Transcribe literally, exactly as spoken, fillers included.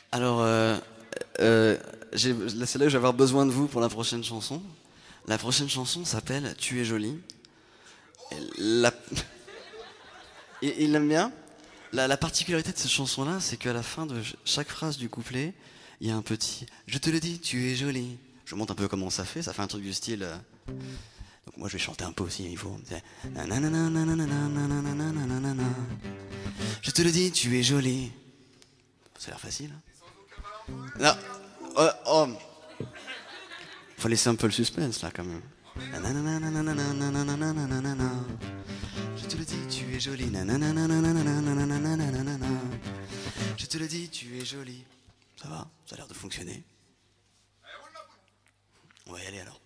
Alors, euh, euh, j'ai- là, c'est là que je vais avoir besoin de vous pour la prochaine chanson. La prochaine chanson s'appelle Tu es jolie. Et la- Il il l'aime bien. La, la particularité de cette chanson-là, c'est qu'à la fin de chaque phrase du couplet, il y a un petit Je te le dis, tu es jolie. Je montre un peu comment ça fait. Ça fait un truc du style. euh, Donc moi je vais chanter un peu aussi, il faut. C'est nanana, nanana, nanana, nanana. Je te le dis, tu es jolie. Ça a l'air facile. Hein. Non. Oh, oh. Faut laisser un peu le suspense là quand même. Nanana, nanana, nanana, nanana. Je te le dis, tu es jolie. Nanana, nanana, nanana, nanana. Je te le dis, tu es jolie. Ça va? Ça a l'air de fonctionner. On va y aller alors.